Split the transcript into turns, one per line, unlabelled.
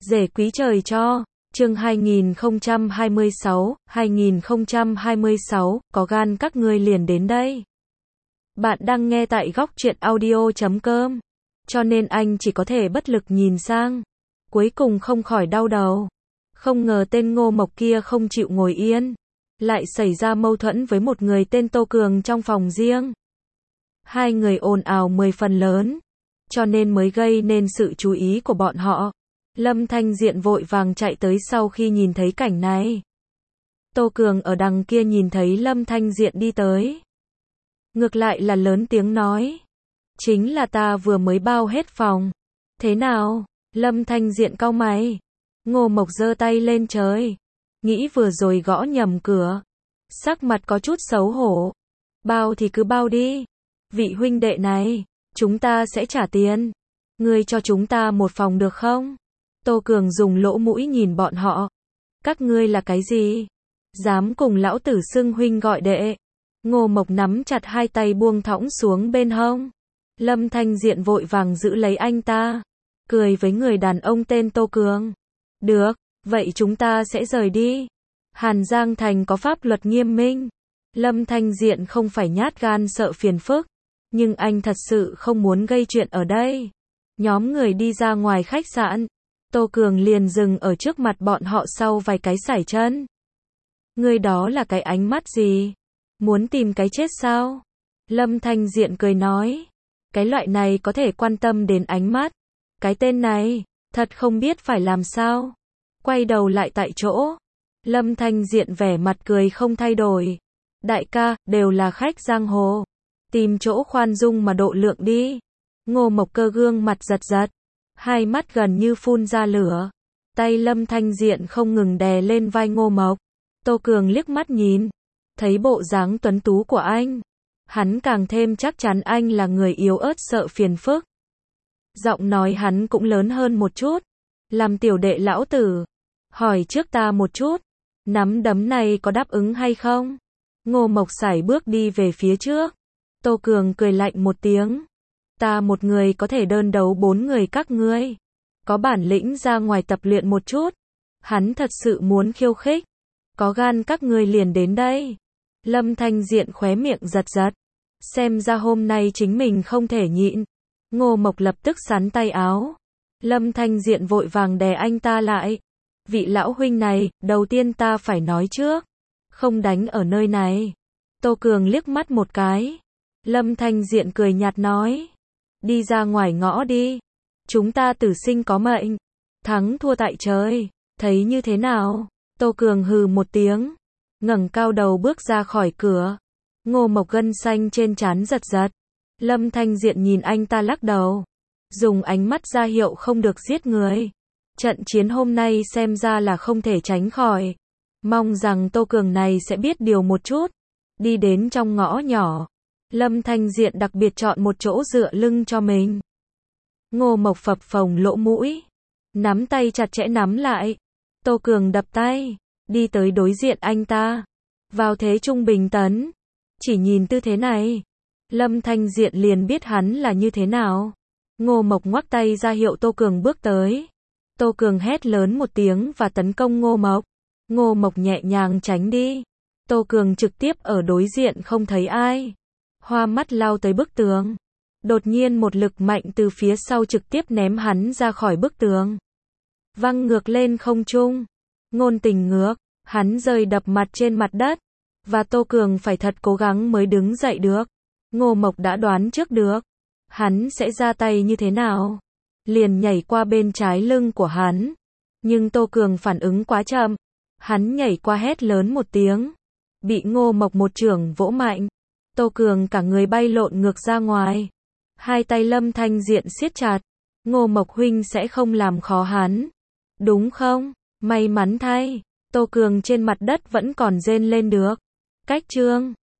Rể quý trời cho. Chương 2026, có gan các ngươi liền đến đây. Bạn đang nghe tại góc truyện audio.com. Cho nên anh chỉ có thể bất lực nhìn sang. Cuối cùng không khỏi đau đầu. Không ngờ tên Ngô Mộc kia không chịu ngồi yên. Lại xảy ra mâu thuẫn với một người tên Tô Cường trong phòng riêng. Hai người ồn ào 10 phần lớn. Cho nên mới gây nên sự chú ý của bọn họ. Lâm Thanh Diện vội vàng chạy tới sau khi nhìn thấy cảnh này. Tô Cường ở đằng kia nhìn thấy Lâm Thanh Diện đi tới. Ngược lại là lớn tiếng nói. Chính là ta vừa mới bao hết phòng. Thế nào? Lâm Thanh Diện cau mày. Ngô Mộc giơ tay lên trời. Nghĩ vừa rồi gõ nhầm cửa. Sắc mặt có chút xấu hổ. Bao thì cứ bao đi. Vị huynh đệ này, chúng ta sẽ trả tiền. Ngươi cho chúng ta một phòng được không? Tô Cường dùng lỗ mũi nhìn bọn họ. Các ngươi là cái gì? Dám cùng lão tử xưng huynh gọi đệ. Ngô Mộc nắm chặt hai tay buông thõng xuống bên hông. Lâm Thanh Diện vội vàng giữ lấy anh ta. Cười với người đàn ông tên Tô Cường. Được, vậy chúng ta sẽ rời đi. Hàn Giang Thành có pháp luật nghiêm minh. Lâm Thanh Diện không phải nhát gan sợ phiền phức. Nhưng anh thật sự không muốn gây chuyện ở đây. Nhóm người đi ra ngoài khách sạn. Tô Cường liền dừng ở trước mặt bọn họ sau vài cái sải chân. Người đó là cái ánh mắt gì? Muốn tìm cái chết sao? Lâm Thanh Diện cười nói. Cái loại này có thể quan tâm đến ánh mắt. Cái tên này, thật không biết phải làm sao. Quay đầu lại tại chỗ. Lâm Thanh Diện vẻ mặt cười không thay đổi. Đại ca, đều là khách giang hồ. Tìm chỗ khoan dung mà độ lượng đi. Ngô Mộc cơ gương mặt giật giật. Hai mắt gần như phun ra lửa. Tay Lâm Thanh Diện không ngừng đè lên vai Ngô Mộc. Tô Cường liếc mắt nhìn. Thấy bộ dáng tuấn tú của anh. Hắn càng thêm chắc chắn anh là người yếu ớt sợ phiền phức. Giọng nói hắn cũng lớn hơn một chút. Làm tiểu đệ lão tử. Hỏi trước ta một chút. Nắm đấm này có đáp ứng hay không? Ngô Mộc sải bước đi về phía trước. Tô Cường cười lạnh một tiếng. Ta một người có thể đơn đấu 4 người các ngươi. Có bản lĩnh ra ngoài tập luyện một chút. Hắn thật sự muốn khiêu khích. Có gan các ngươi liền đến đây. Lâm Thanh Diện khóe miệng giật giật. Xem ra hôm nay chính mình không thể nhịn. Ngô Mộc lập tức xắn tay áo. Lâm Thanh Diện vội vàng đè anh ta lại. Vị lão huynh này, đầu tiên ta phải nói trước. Không đánh ở nơi này. Tô Cường liếc mắt một cái. Lâm Thanh Diện cười nhạt nói. Đi ra ngoài ngõ đi. Chúng ta tử sinh có mệnh. Thắng thua tại trời. Thấy như thế nào? Tô Cường hừ một tiếng. Ngẩng cao đầu bước ra khỏi cửa. Ngô Mộc gân xanh trên trán giật giật. Lâm Thanh Diện nhìn anh ta lắc đầu. Dùng ánh mắt ra hiệu không được giết người. Trận chiến hôm nay xem ra là không thể tránh khỏi. Mong rằng Tô Cường này sẽ biết điều một chút. Đi đến trong ngõ nhỏ. Lâm Thanh Diện đặc biệt chọn một chỗ dựa lưng cho mình. Ngô Mộc phập phồng lỗ mũi. Nắm tay chặt chẽ nắm lại. Tô Cường đập tay. Đi tới đối diện anh ta. Vào thế trung bình tấn. Chỉ nhìn tư thế này. Lâm Thanh Diện liền biết hắn là như thế nào. Ngô Mộc ngoắc tay ra hiệu Tô Cường bước tới. Tô Cường hét lớn một tiếng và tấn công Ngô Mộc. Ngô Mộc nhẹ nhàng tránh đi. Tô Cường trực tiếp ở đối diện không thấy ai. Hoa mắt lao tới bức tường. Đột nhiên một lực mạnh từ phía sau trực tiếp ném hắn ra khỏi bức tường. Văng ngược lên không trung. Ngôn Tình ngược. Hắn rơi đập mặt trên mặt đất. Và Tô Cường phải thật cố gắng mới đứng dậy được. Ngô Mộc đã đoán trước được. Hắn sẽ ra tay như thế nào. Liền nhảy qua bên trái lưng của hắn. Nhưng Tô Cường phản ứng quá chậm. Hắn nhảy qua hét lớn một tiếng. Bị Ngô Mộc một chưởng vỗ mạnh. Tô Cường cả người bay lộn ngược ra ngoài. Hai tay Lâm Thanh Diện siết chặt. Ngô Mộc huynh sẽ không làm khó hắn. Đúng không? May mắn thay. Tô Cường trên mặt đất vẫn còn rên lên được. Cách chương